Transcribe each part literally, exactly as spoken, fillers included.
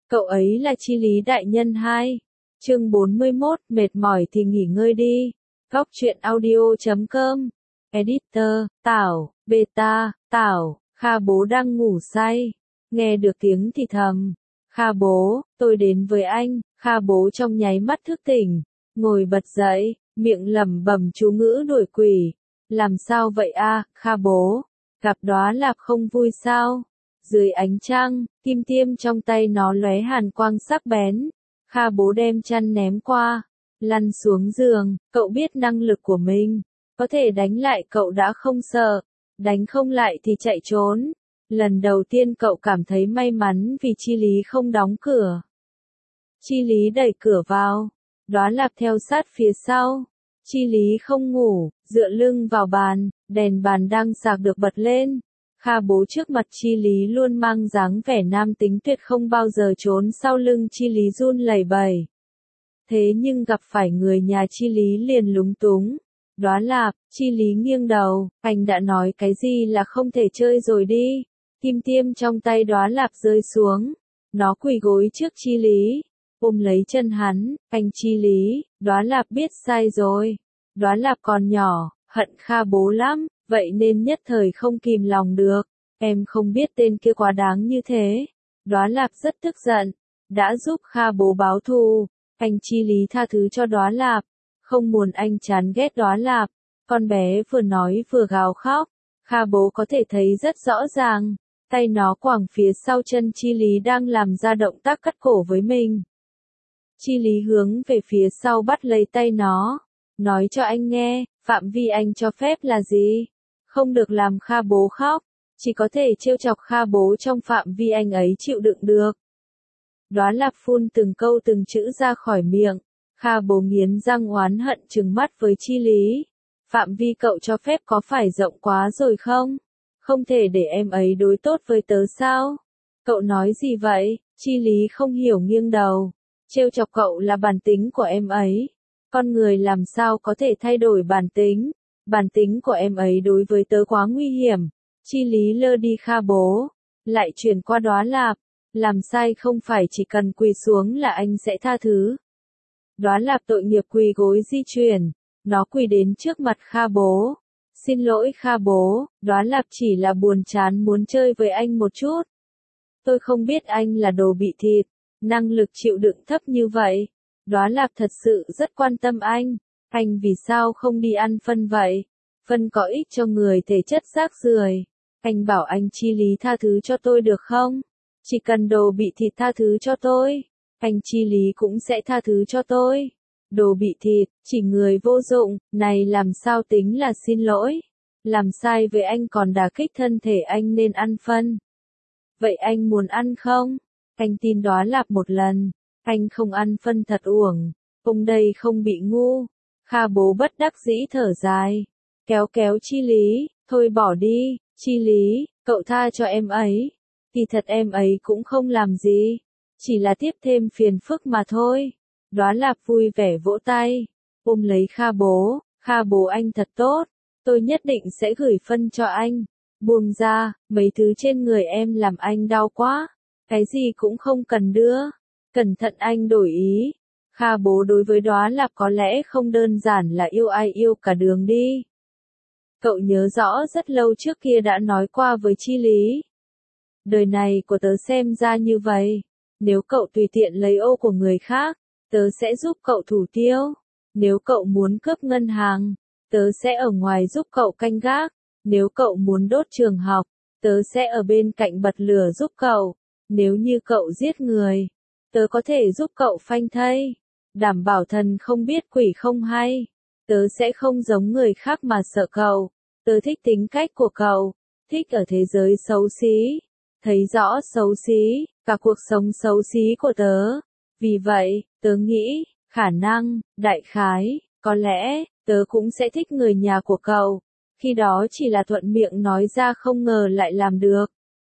Cậu ấy là Chi Lý đại nhân hai. Chương bốn mươi mốt, mệt mỏi thì nghỉ ngơi đi. Góc truyện audio chấm com. Editor, Tảo, Beta, Tảo, Kha bố đang ngủ say. Nghe được tiếng thì thầm. Kha bố, tôi đến với anh. Kha bố trong nháy mắt thức tỉnh. Ngồi bật dậy, miệng lẩm bẩm chú ngữ đuổi quỷ. Làm sao vậy a, Kha bố? Gặp Đóa Lạp không vui sao? Dưới ánh trăng, kim tiêm trong tay nó lóe hàn quang sắc bén. Kha bố đem chăn ném qua, lăn xuống giường. Cậu biết năng lực của mình, có thể đánh lại cậu đã không sợ, đánh không lại thì chạy trốn. Lần đầu tiên cậu cảm thấy may mắn vì Chi Lý không đóng cửa. Chi Lý đẩy cửa vào, Đóa Lạp theo sát phía sau. Chi Lý không ngủ, dựa lưng vào bàn, đèn bàn đang sạc được bật lên. Kha bố trước mặt Chi Lý luôn mang dáng vẻ nam tính tuyệt, không bao giờ trốn sau lưng Chi Lý run lẩy bẩy. Thế nhưng gặp phải người nhà Chi Lý liền lúng túng. Đóa Lạp, Chi Lý nghiêng đầu, anh đã nói cái gì là không thể chơi rồi đi. Kim tiêm trong tay Đóa Lạp rơi xuống. Nó quỳ gối trước Chi Lý, ôm lấy chân hắn. Anh Chi Lý, Đóa Lạp biết sai rồi. Đóa Lạp còn nhỏ, hận Kha bố lắm, vậy nên nhất thời không kìm lòng được. Em không biết tên kia quá đáng như thế. Đóa Lạp rất tức giận, đã giúp Kha bố báo thù. Anh Chi Lý tha thứ cho Đóa Lạp, không muốn anh chán ghét Đóa Lạp. Con bé vừa nói vừa gào khóc. Kha bố có thể thấy rất rõ ràng, tay nó quàng phía sau chân Chi Lý đang làm ra động tác cắt cổ với mình. Chi Lý hướng về phía sau bắt lấy tay nó, nói cho anh nghe, phạm vi anh cho phép là gì? Không được làm Kha bố khóc, chỉ có thể trêu chọc Kha bố trong phạm vi anh ấy chịu đựng được. Đóa Lạp phun từng câu từng chữ ra khỏi miệng. Kha bố nghiến răng oán hận trừng mắt với Chi Lý. Phạm vi cậu cho phép có phải rộng quá rồi không? Không thể để em ấy đối tốt với tớ sao? Cậu nói gì vậy? Chi Lý không hiểu nghiêng đầu. Trêu chọc cậu là bản tính của em ấy. Con người làm sao có thể thay đổi bản tính? Bản tính của em ấy đối với tớ quá nguy hiểm. Chi Lý lơ đi Kha bố, lại chuyển qua Đóa Lạp. Làm sai không phải chỉ cần quỳ xuống là anh sẽ tha thứ. Đóa Lạp tội nghiệp quỳ gối di chuyển. Nó quỳ đến trước mặt Kha bố. Xin lỗi Kha bố, Đóa Lạp chỉ là buồn chán muốn chơi với anh một chút. Tôi không biết anh là đồ bị thịt, năng lực chịu đựng thấp như vậy. Đóa Lạp thật sự rất quan tâm anh. Anh vì sao không đi ăn phân vậy? Phân có ích cho người thể chất rác rưởi. Anh bảo anh Chi Lý tha thứ cho tôi được không? Chỉ cần đồ bị thịt tha thứ cho tôi, anh Chi Lý cũng sẽ tha thứ cho tôi. Đồ bị thịt, chỉ người vô dụng, này làm sao tính là xin lỗi? Làm sai với anh còn đả kích thân thể anh nên ăn phân. Vậy anh muốn ăn không? Anh tin Đóa Lạp một lần. Anh không ăn phân thật uổng. Ông đây không bị ngu. Kha bố bất đắc dĩ thở dài. Kéo kéo Chi Lý, thôi bỏ đi, Chi Lý, cậu tha cho em ấy. Thì thật em ấy cũng không làm gì. Chỉ là tiếp thêm phiền phức mà thôi. Đóa Lạp vui vẻ vỗ tay, ôm lấy Kha bố. Kha bố anh thật tốt. Tôi nhất định sẽ gửi phân cho anh. Buông ra, mấy thứ trên người em làm anh đau quá. Cái gì cũng không cần đưa. Cẩn thận anh đổi ý. Kha bố đối với Đóa Lạp có lẽ không đơn giản là yêu ai yêu cả đường đi. Cậu nhớ rõ rất lâu trước kia đã nói qua với Chi Lý. Đời này của tớ xem ra như vậy. Nếu cậu tùy tiện lấy ô của người khác, tớ sẽ giúp cậu thủ tiêu. Nếu cậu muốn cướp ngân hàng, tớ sẽ ở ngoài giúp cậu canh gác. Nếu cậu muốn đốt trường học, tớ sẽ ở bên cạnh bật lửa giúp cậu. Nếu như cậu giết người, tớ có thể giúp cậu phanh thây. Đảm bảo thần không biết quỷ không hay. Tớ sẽ không giống người khác mà sợ cậu. Tớ thích tính cách của cậu. Thích ở thế giới xấu xí. Thấy rõ xấu xí, cả cuộc sống xấu xí của tớ. Vì vậy, tớ nghĩ, khả năng, đại khái, có lẽ, tớ cũng sẽ thích người nhà của cậu. Khi đó chỉ là thuận miệng nói ra không ngờ lại làm được.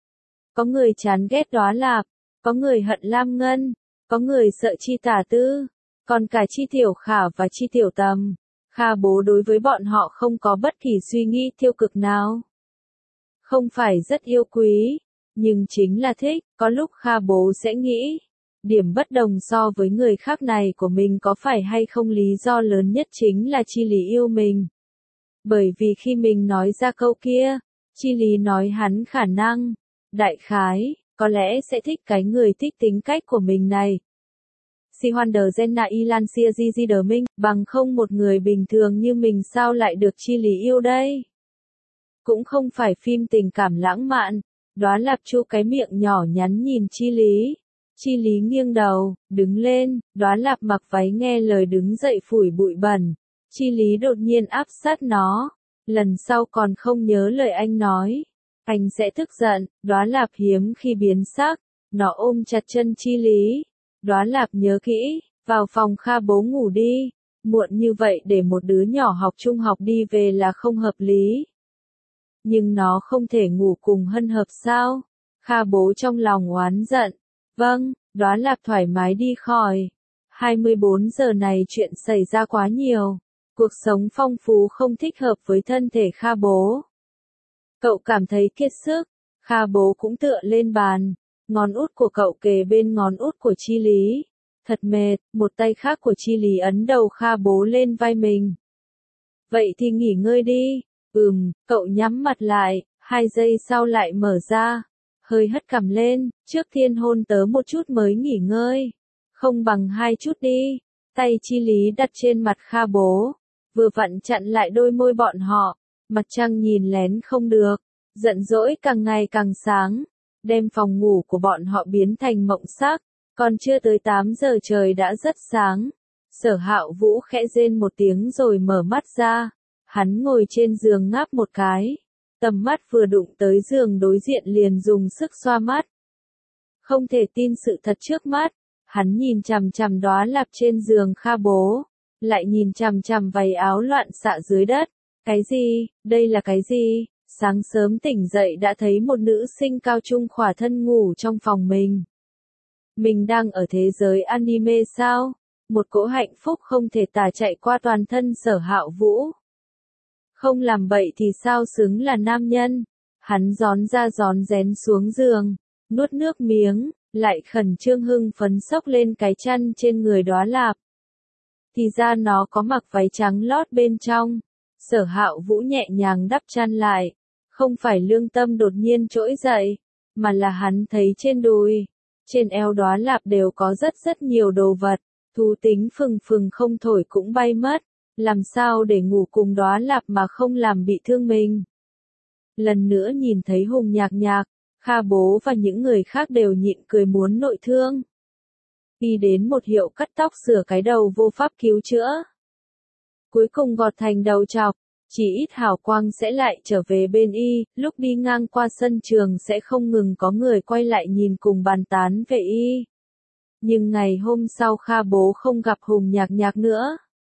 Có người chán ghét Đóa Lạp, có người hận Lam Ngân, có người sợ Chi Tả Tư, còn cả Chi Tiểu Khả và Chi Tiểu Tầm. Kha bố đối với bọn họ không có bất kỳ suy nghĩ tiêu cực nào. Không phải rất yêu quý, nhưng chính là thích. Có lúc Kha bố sẽ nghĩ, Điểm bất đồng so với người khác này của mình có phải hay không lý do lớn nhất chính là Chi Lý yêu mình. Bởi vì khi mình nói ra câu kia, Chi Lý nói hắn khả năng, đại khái, có lẽ sẽ thích cái người thích tính cách của mình này. Si Hoan Đờ Gen Na Ilan Sia Di Di Đờ Minh, bằng không một người bình thường như mình sao lại được Chi Lý yêu đây? Cũng không phải phim tình cảm lãng mạn, Đóa Lạp chu cái miệng nhỏ nhắn nhìn Chi Lý. Chi Lý nghiêng đầu, đứng lên, Đóa Lạp mặc váy nghe lời đứng dậy phủi bụi bẩn. Chi Lý đột nhiên áp sát nó. Lần sau còn không nhớ lời anh nói. Anh sẽ tức giận. Đóa Lạp hiếm khi biến sắc. Nó ôm chặt chân Chi Lý. Đóa Lạp nhớ kỹ, vào phòng Kha bố ngủ đi. Muộn như vậy để một đứa nhỏ học trung học đi về là không hợp lý. Nhưng nó không thể ngủ cùng Hân Hợp sao? Kha bố trong lòng oán giận. Vâng, Đóa Lạp thoải mái đi khỏi. hai mươi bốn giờ này chuyện xảy ra quá nhiều. Cuộc sống phong phú không thích hợp với thân thể Kha bố. Cậu cảm thấy kiệt sức. Kha bố cũng tựa lên bàn. Ngón út của cậu kề bên ngón út của Chi Lý. Thật mệt, một tay khác của Chi Lý ấn đầu Kha bố lên vai mình. Vậy thì nghỉ ngơi đi. Ừm, cậu nhắm mặt lại, hai giây sau lại mở ra. Hơi hất cằm lên, trước tiên hôn tớ một chút mới nghỉ ngơi. Không bằng hai chút đi. Tay Chi Lý đặt trên mặt Kha bố. Vừa vặn chặn lại đôi môi bọn họ. Mặt trăng nhìn lén không được. Giận dỗi càng ngày càng sáng. Đem phòng ngủ của bọn họ biến thành mộng sắc. Còn chưa tới tám giờ trời đã rất sáng. Sở Hạo Vũ khẽ rên một tiếng rồi mở mắt ra. Hắn ngồi trên giường ngáp một cái. Tầm mắt vừa đụng tới giường đối diện liền dùng sức xoa mắt. Không thể tin sự thật trước mắt. Hắn nhìn chằm chằm Đóa Lạp trên giường Kha bố. Lại nhìn chằm chằm váy áo loạn xạ dưới đất. Cái gì? Đây là cái gì? Sáng sớm tỉnh dậy đã thấy một nữ sinh cao trung khỏa thân ngủ trong phòng mình. Mình đang ở thế giới anime sao? Một cỗ hạnh phúc không thể tả chạy qua toàn thân Sở Hạo Vũ. Không làm bậy thì sao xứng là nam nhân. Hắn gión ra gión rén xuống giường, nuốt nước miếng, lại khẩn trương hưng phấn xốc lên cái chăn trên người Đóa Lạp. Thì ra nó có mặc váy trắng lót bên trong. Sở Hạo Vũ nhẹ nhàng đắp chăn lại. Không phải lương tâm đột nhiên trỗi dậy, mà là hắn thấy trên đùi, trên eo Đóa Lạp đều có rất rất nhiều đồ vật. Thú tính phừng phừng không thổi cũng bay mất. Làm sao để ngủ cùng Đóa Lạp mà không làm bị thương mình. Lần nữa nhìn thấy Hùng Nhạc Nhạc, Kha bố và những người khác đều nhịn cười muốn nội thương. Đi đến một hiệu cắt tóc sửa cái đầu vô pháp cứu chữa. Cuối cùng gọt thành đầu trọc, chỉ ít hào quang sẽ lại trở về bên y, lúc đi ngang qua sân trường sẽ không ngừng có người quay lại nhìn cùng bàn tán về y. Nhưng ngày hôm sau Kha bố không gặp Hùng Nhạc Nhạc nữa.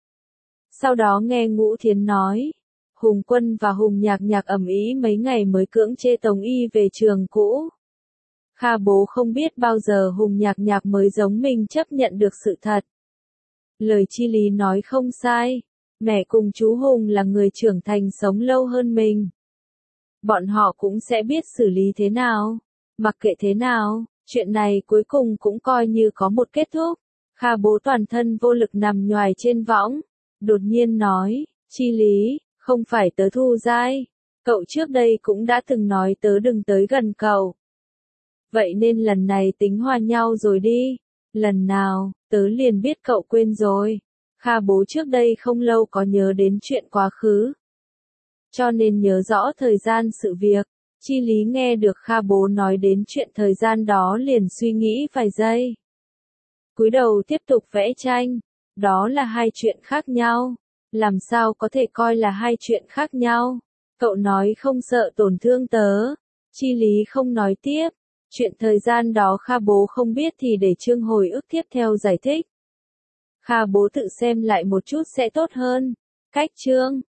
Sau đó nghe Ngũ Thiến nói, Hùng Quân và Hùng Nhạc Nhạc ầm ĩ mấy ngày mới cưỡng chê tống y về trường cũ. Kha bố không biết bao giờ Hùng Nhạc Nhạc mới giống mình chấp nhận được sự thật. Lời Chi Lý nói không sai, mẹ cùng chú Hùng là người trưởng thành sống lâu hơn mình. Bọn họ cũng sẽ biết xử lý thế nào, mặc kệ thế nào, chuyện này cuối cùng cũng coi như có một kết thúc. Kha bố toàn thân vô lực nằm nhoài trên võng. Đột nhiên nói, Chi Lý, không phải tớ Thu Giai. Cậu trước đây cũng đã từng nói tớ đừng tới gần cậu. Vậy nên lần này tính hòa nhau rồi đi. Lần nào, tớ liền biết cậu quên rồi. Kha bố trước đây không lâu có nhớ đến chuyện quá khứ. Cho nên nhớ rõ thời gian sự việc. Chi Lý nghe được Kha bố nói đến chuyện thời gian đó liền suy nghĩ vài giây. Cúi đầu tiếp tục vẽ tranh. Đó là hai chuyện khác nhau. Làm sao có thể coi là hai chuyện khác nhau? Cậu nói không sợ tổn thương tớ. Chi Lý không nói tiếp. Chuyện thời gian đó Kha bố không biết thì để chương hồi ức tiếp theo giải thích. Kha bố tự xem lại một chút sẽ tốt hơn. Cách chương